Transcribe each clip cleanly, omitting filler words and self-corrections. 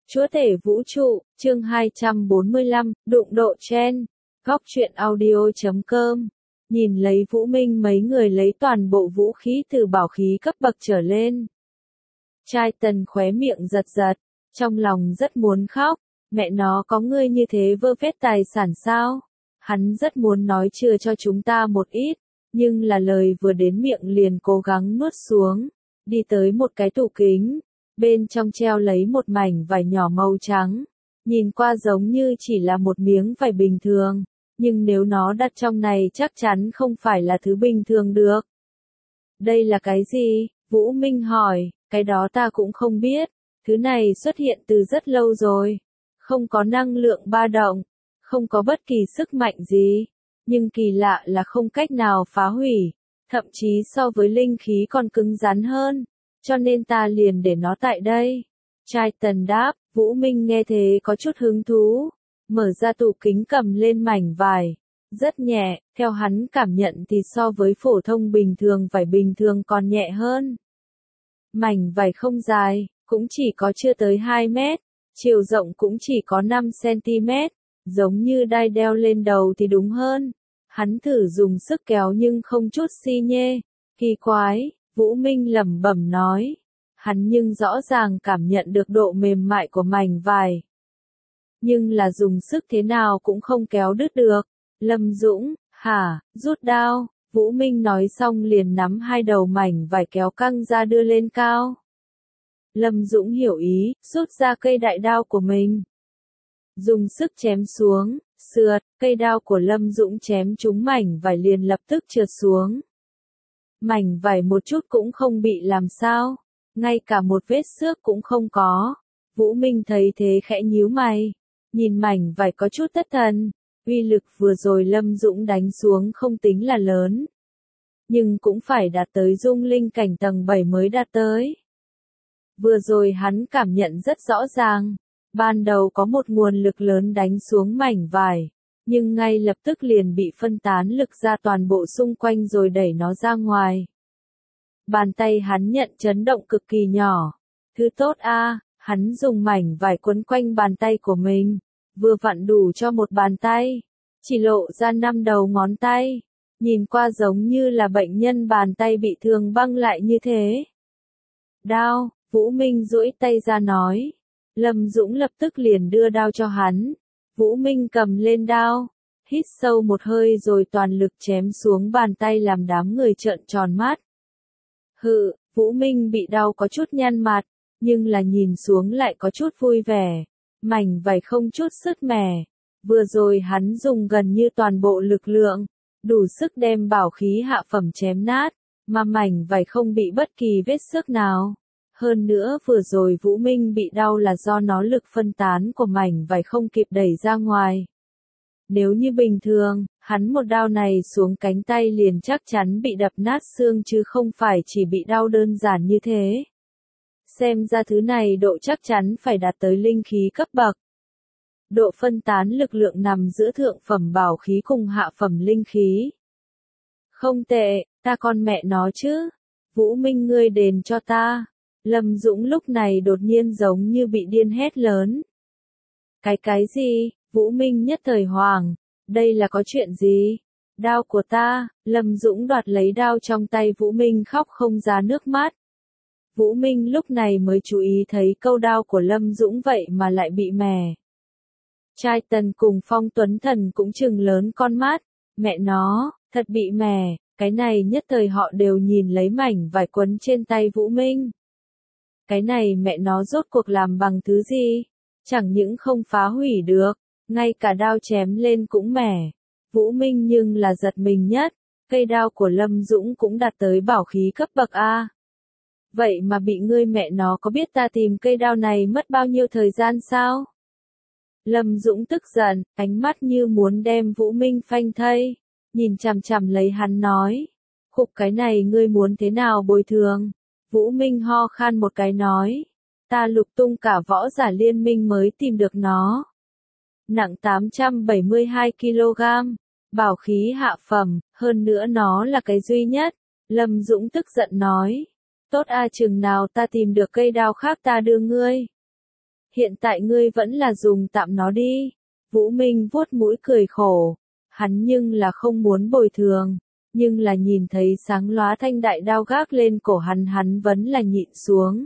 Chúa tể vũ trụ, chương 245, đụng độ trend. Góc truyện audio.com. Nhìn lấy Vũ Minh mấy người lấy toàn bộ vũ khí từ bảo khí cấp bậc trở lên. Trai Tần khóe miệng giật giật, trong lòng rất muốn khóc, mẹ nó có ngươi như thế vơ vét tài sản sao? Hắn rất muốn nói chừa cho chúng ta một ít, nhưng là lời vừa đến miệng liền cố gắng nuốt xuống, đi tới một cái tủ kính. Bên trong treo lấy một mảnh vải nhỏ màu trắng, nhìn qua giống như chỉ là một miếng vải bình thường, nhưng nếu nó đặt trong này chắc chắn không phải là thứ bình thường được. Đây là cái gì? Vũ Minh hỏi, cái đó ta cũng không biết, thứ này xuất hiện từ rất lâu rồi, không có năng lượng ba động, không có bất kỳ sức mạnh gì, nhưng kỳ lạ là không cách nào phá hủy, thậm chí so với linh khí còn cứng rắn hơn. Cho nên ta liền để nó tại đây. Trai Tần đáp, Vũ Minh nghe thế có chút hứng thú, mở ra tủ kính cầm lên mảnh vải, rất nhẹ, theo hắn cảm nhận thì so với phổ thông bình thường vải bình thường còn nhẹ hơn. Mảnh vải không dài, cũng chỉ có chưa tới 2 mét, chiều rộng cũng chỉ có 5 cm, giống như đai đeo lên đầu thì đúng hơn. Hắn thử dùng sức kéo nhưng không chút xi nhê, kỳ quái. Vũ Minh lẩm bẩm nói, hắn nhưng rõ ràng cảm nhận được độ mềm mại của mảnh vải. Nhưng là dùng sức thế nào cũng không kéo đứt được. Lâm Dũng, hả, rút đao, Vũ Minh nói xong liền nắm hai đầu mảnh vải kéo căng ra đưa lên cao. Lâm Dũng hiểu ý, rút ra cây đại đao của mình. Dùng sức chém xuống, sượt, cây đao của Lâm Dũng chém trúng mảnh vải liền lập tức trượt xuống. Mảnh vải một chút cũng không bị làm sao, ngay cả một vết xước cũng không có. Vũ Minh thấy thế khẽ nhíu mày, nhìn mảnh vải có chút thất thần, uy lực vừa rồi Lâm Dũng đánh xuống không tính là lớn, nhưng cũng phải đạt tới dung linh cảnh tầng 7 mới đạt tới. Vừa rồi hắn cảm nhận rất rõ ràng, ban đầu có một nguồn lực lớn đánh xuống mảnh vải, nhưng ngay lập tức liền bị phân tán lực ra toàn bộ xung quanh rồi đẩy nó ra ngoài. Bàn tay hắn nhận chấn động cực kỳ nhỏ. Thứ tốt a, hắn dùng mảnh vải quấn quanh bàn tay của mình, vừa vặn đủ cho một bàn tay, chỉ lộ ra 5 đầu ngón tay, nhìn qua giống như là bệnh nhân bàn tay bị thương băng lại như thế. Đao, Vũ Minh duỗi tay ra nói. Lâm Dũng lập tức liền đưa đao cho hắn. Vũ Minh cầm lên đao, hít sâu một hơi rồi toàn lực chém xuống bàn tay làm đám người trợn tròn mắt. Hự, Vũ Minh bị đau có chút nhăn mặt, nhưng là nhìn xuống lại có chút vui vẻ. Mảnh vải không chút sứt mẻ. Vừa rồi hắn dùng gần như toàn bộ lực lượng, đủ sức đem bảo khí hạ phẩm chém nát, mà mảnh vải không bị bất kỳ vết xước nào. Hơn nữa vừa rồi Vũ Minh bị đau là do nó lực phân tán của mảnh vải không kịp đẩy ra ngoài. Nếu như bình thường, hắn một đao này xuống cánh tay liền chắc chắn bị đập nát xương chứ không phải chỉ bị đau đơn giản như thế. Xem ra thứ này độ chắc chắn phải đạt tới linh khí cấp bậc. Độ phân tán lực lượng nằm giữa thượng phẩm bảo khí cùng hạ phẩm linh khí. Không tệ, ta con mẹ nó chứ. Vũ Minh ngươi đền cho ta. Lâm Dũng lúc này đột nhiên giống như bị điên hét lớn. Cái gì? Vũ Minh nhất thời hoảng, đây là có chuyện gì? Đao của ta, Lâm Dũng đoạt lấy đao trong tay Vũ Minh khóc không ra nước mắt. Vũ Minh lúc này mới chú ý thấy câu đao của Lâm Dũng vậy mà lại bị mẻ. Trai Tần cùng Phong Tuấn Thần cũng trừng lớn con mắt, mẹ nó, thật bị mẻ, cái này nhất thời họ đều nhìn lấy mảnh vải quấn trên tay Vũ Minh. Cái này mẹ nó rốt cuộc làm bằng thứ gì? Chẳng những không phá hủy được, ngay cả đao chém lên cũng mẻ. Vũ Minh nhưng là giật mình nhất, cây đao của Lâm Dũng cũng đạt tới bảo khí cấp bậc A. Vậy mà bị ngươi mẹ nó có biết ta tìm cây đao này mất bao nhiêu thời gian sao? Lâm Dũng tức giận, ánh mắt như muốn đem Vũ Minh phanh thây, nhìn chằm chằm lấy hắn nói. Khục cái này ngươi muốn thế nào bồi thường? Vũ Minh ho khan một cái nói. Ta lục tung cả võ giả liên minh mới tìm được nó. Nặng 872 kg, bảo khí hạ phẩm, hơn nữa nó là cái duy nhất. Lâm Dũng tức giận nói. Tốt a, chừng nào ta tìm được cây đao khác ta đưa ngươi. Hiện tại ngươi vẫn là dùng tạm nó đi. Vũ Minh vuốt mũi cười khổ. Hắn nhưng là không muốn bồi thường. Nhưng là nhìn thấy sáng lóa thanh đại đao gác lên cổ hắn vẫn là nhịn xuống.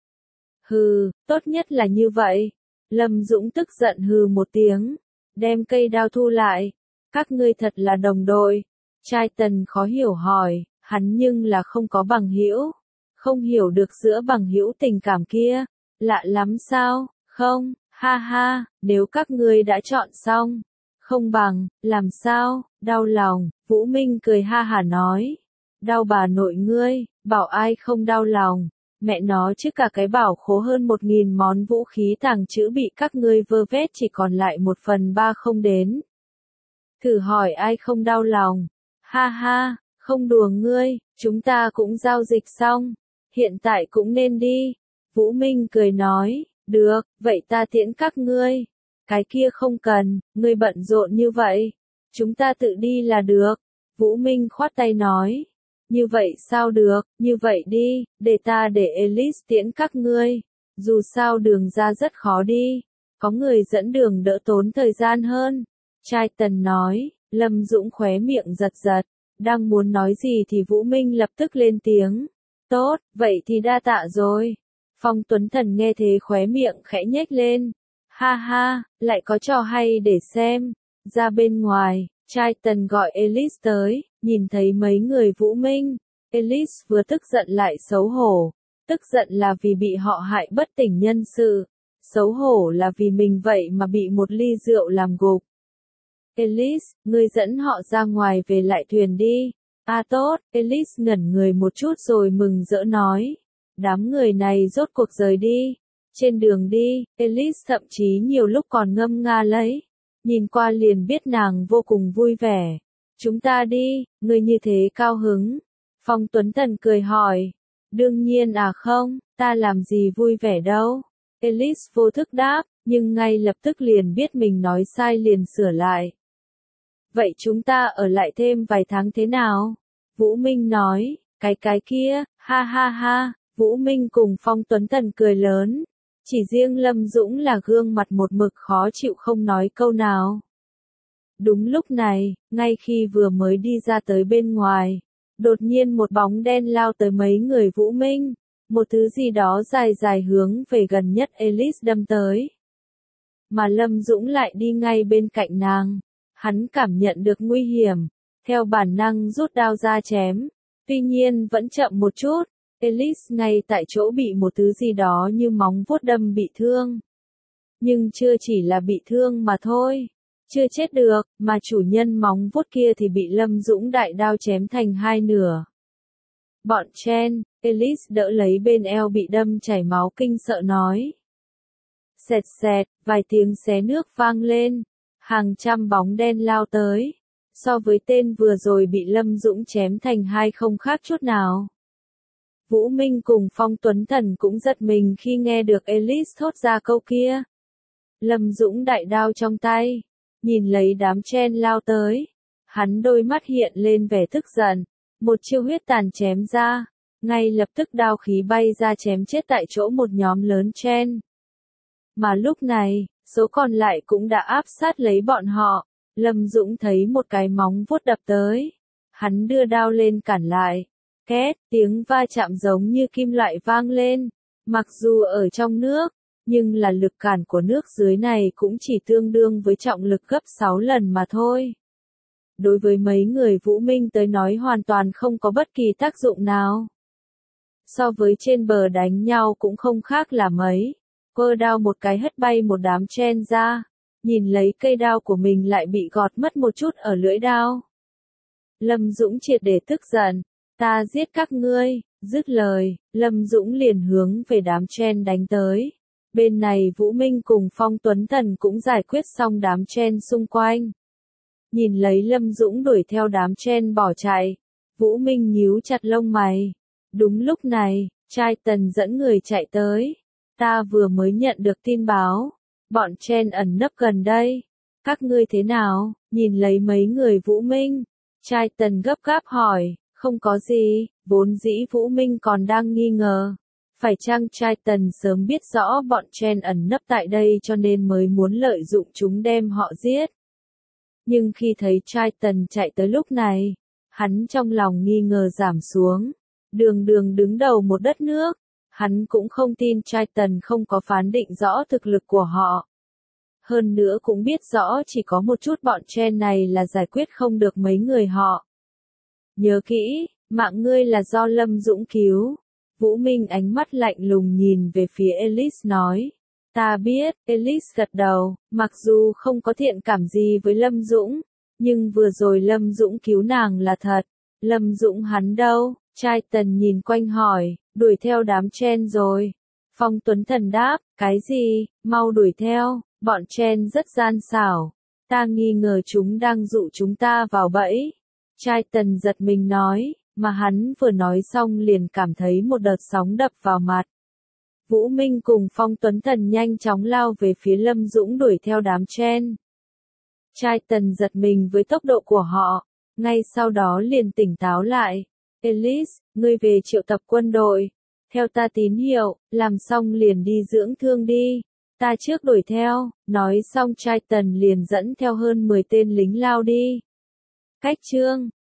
Hừ, tốt nhất là như vậy. Lâm Dũng tức giận hừ một tiếng. Đem cây đao thu lại. Các ngươi thật là đồng đội. Trai Tần khó hiểu hỏi, hắn nhưng là không có bằng hữu. Không hiểu được giữa bằng hữu tình cảm kia. Lạ lắm sao, không, ha ha, nếu các ngươi đã chọn xong. Không bằng, làm sao, đau lòng, Vũ Minh cười ha hả nói. Đau bà nội ngươi, bảo ai không đau lòng. Mẹ nó chứ cả cái bảo khố hơn 1.000 món vũ khí tàng trữ bị các ngươi vơ vét chỉ còn lại 1/3 không đến. Thử hỏi ai không đau lòng. Ha ha, không đùa ngươi, chúng ta cũng giao dịch xong. Hiện tại cũng nên đi. Vũ Minh cười nói, được, vậy ta tiễn các ngươi. Cái kia không cần, ngươi bận rộn như vậy. Chúng ta tự đi là được. Vũ Minh khoát tay nói. Như vậy sao được, như vậy đi, để ta để Elise tiễn các ngươi. Dù sao đường ra rất khó đi. Có người dẫn đường đỡ tốn thời gian hơn. Trai Tần nói, Lâm Dũng khóe miệng giật giật. Đang muốn nói gì thì Vũ Minh lập tức lên tiếng. Tốt, vậy thì đa tạ rồi. Phong Tuấn Thần nghe thế khóe miệng khẽ nhếch lên. Ha ha, lại có trò hay để xem. Ra bên ngoài, trai Tần gọi Elise tới, nhìn thấy mấy người Vũ Minh. Elise vừa tức giận lại xấu hổ. Tức giận là vì bị họ hại bất tỉnh nhân sự. Xấu hổ là vì mình vậy mà bị một ly rượu làm gục. Elise, ngươi dẫn họ ra ngoài về lại thuyền đi. À tốt, Elise ngẩn người một chút rồi mừng rỡ nói. Đám người này rốt cuộc rời đi. Trên đường đi, Elise thậm chí nhiều lúc còn ngâm nga lấy. Nhìn qua liền biết nàng vô cùng vui vẻ. Chúng ta đi, ngươi như thế cao hứng. Phong Tuấn Thần cười hỏi. Đương nhiên à không, ta làm gì vui vẻ đâu. Elise vô thức đáp, nhưng ngay lập tức liền biết mình nói sai liền sửa lại. Vậy chúng ta ở lại thêm vài tháng thế nào? Vũ Minh nói, cái kia, ha ha ha, Vũ Minh cùng Phong Tuấn Thần cười lớn. Chỉ riêng Lâm Dũng là gương mặt một mực khó chịu không nói câu nào. Đúng lúc này, ngay khi vừa mới đi ra tới bên ngoài, đột nhiên một bóng đen lao tới mấy người Vũ Minh. Một thứ gì đó dài dài hướng về gần nhất Elise đâm tới. Mà Lâm Dũng lại đi ngay bên cạnh nàng. Hắn cảm nhận được nguy hiểm. Theo bản năng rút đao ra chém. Tuy nhiên vẫn chậm một chút. Elise ngay tại chỗ bị một thứ gì đó như móng vuốt đâm bị thương. Nhưng chưa chỉ là bị thương mà thôi. Chưa chết được, mà chủ nhân móng vuốt kia thì bị Lâm Dũng đại đao chém thành hai nửa. Bọn Chen, Elise đỡ lấy bên eo bị đâm chảy máu kinh sợ nói. Xẹt xẹt, vài tiếng xé nước vang lên. Hàng trăm bóng đen lao tới. So với tên vừa rồi bị Lâm Dũng chém thành hai không khác chút nào. Vũ Minh cùng Phong Tuấn Thần cũng giật mình khi nghe được Elise thốt ra câu kia. Lâm Dũng đại đao trong tay. Nhìn lấy đám Chen lao tới. Hắn đôi mắt hiện lên vẻ tức giận. Một chiêu huyết tàn chém ra. Ngay lập tức đao khí bay ra chém chết tại chỗ một nhóm lớn Chen. Mà lúc này, số còn lại cũng đã áp sát lấy bọn họ. Lâm Dũng thấy một cái móng vuốt đập tới. Hắn đưa đao lên cản lại. Két, tiếng va chạm giống như kim loại vang lên. Mặc dù ở trong nước, nhưng là lực cản của nước dưới này cũng chỉ tương đương với trọng lực gấp 6 lần mà thôi. Đối với mấy người Vũ Minh tới nói hoàn toàn không có bất kỳ tác dụng nào. So với trên bờ đánh nhau cũng không khác là mấy. Cơ đao một cái hất bay một đám Chen ra. Nhìn lấy cây đao của mình lại bị gọt mất một chút ở lưỡi đao. Lâm Dũng triệt để tức giận. Ta giết các ngươi, dứt lời, Lâm Dũng liền hướng về đám Chen đánh tới. Bên này Vũ Minh cùng Phong Tuấn Thần cũng giải quyết xong đám Chen xung quanh. Nhìn lấy Lâm Dũng đuổi theo đám Chen bỏ chạy. Vũ Minh nhíu chặt lông mày. Đúng lúc này, trai Tần dẫn người chạy tới. Ta vừa mới nhận được tin báo. Bọn Chen ẩn nấp gần đây. Các ngươi thế nào? Nhìn lấy mấy người Vũ Minh. Trai Tần gấp gáp hỏi. Không có gì, vốn dĩ Vũ Minh còn đang nghi ngờ. Phải chăng Triton sớm biết rõ bọn Chen ẩn nấp tại đây cho nên mới muốn lợi dụng chúng đem họ giết? Nhưng khi thấy Triton chạy tới lúc này, hắn trong lòng nghi ngờ giảm xuống. Đường đường đứng đầu một đất nước, hắn cũng không tin Triton không có phán định rõ thực lực của họ. Hơn nữa cũng biết rõ chỉ có một chút bọn Chen này là giải quyết không được mấy người họ. Nhớ kỹ, mạng ngươi là do Lâm Dũng cứu. Vũ Minh ánh mắt lạnh lùng nhìn về phía Alice nói. Ta biết, Alice gật đầu, mặc dù không có thiện cảm gì với Lâm Dũng, nhưng vừa rồi Lâm Dũng cứu nàng là thật. Lâm Dũng hắn đâu? Triton nhìn quanh hỏi, đuổi theo đám Chen rồi. Phong Tuấn Thần đáp, cái gì, mau đuổi theo, bọn Chen rất gian xảo. Ta nghi ngờ chúng đang dụ chúng ta vào bẫy. Triton giật mình nói, mà hắn vừa nói xong liền cảm thấy một đợt sóng đập vào mặt. Vũ Minh cùng Phong Tuấn Thần nhanh chóng lao về phía Lâm Dũng đuổi theo đám Chen. Triton giật mình với tốc độ của họ, ngay sau đó liền tỉnh táo lại. Alice, ngươi về triệu tập quân đội. Theo ta tín hiệu, làm xong liền đi dưỡng thương đi. Ta trước đuổi theo, nói xong Triton liền dẫn theo hơn 10 tên lính lao đi. Cách chương